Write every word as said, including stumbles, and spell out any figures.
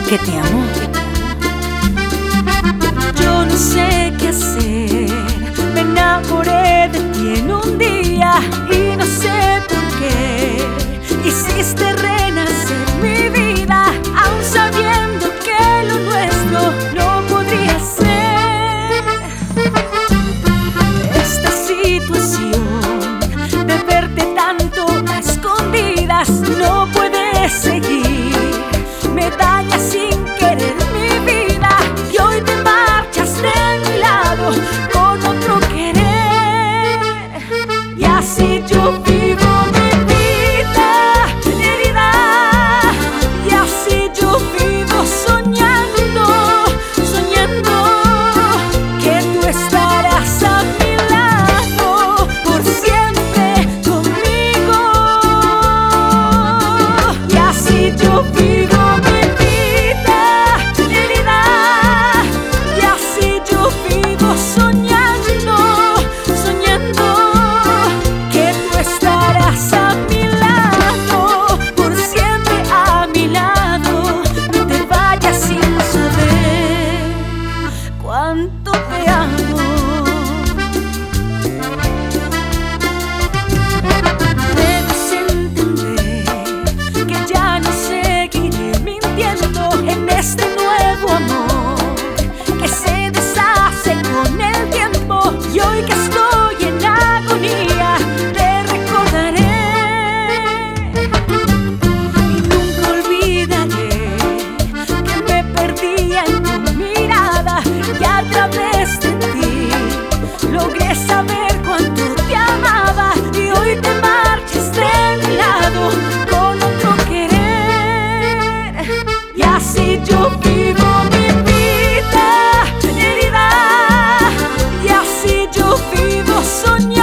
que te amó. Yo no sé qué hacer, me enamoré de ti en un día y no sé por qué hiciste renacer mi vida, aun sabiendo que lo nuestro no podría ser. Esta situación de verte tanto a escondidas no puede seguir, me daña sin querer mi vida y hoy te marchas de mi lado con otro querer. Y así yo vivo mi vida herida, y así yo vivo soñando, soñando que tú estarás a mi lado por siempre conmigo. Y así yo vivo mi vida herida, y así yo vivo soñando, soñando que tú estarás a mi lado por siempre a mi lado. No te vayas sin saber cuánto te amo. Debes entender que ya no seguiré mintiendo en este nuevo amor que se deshace con el tiempo, y hoy que estoy en agonía te recordaré y nunca olvidaré que me perdía en tu mirada y a través de ti logré saber cuánto te amaba y hoy te marchas de mi lado con otro querer. Y así yo vivo mi vida herida, y así yo vivo soñando.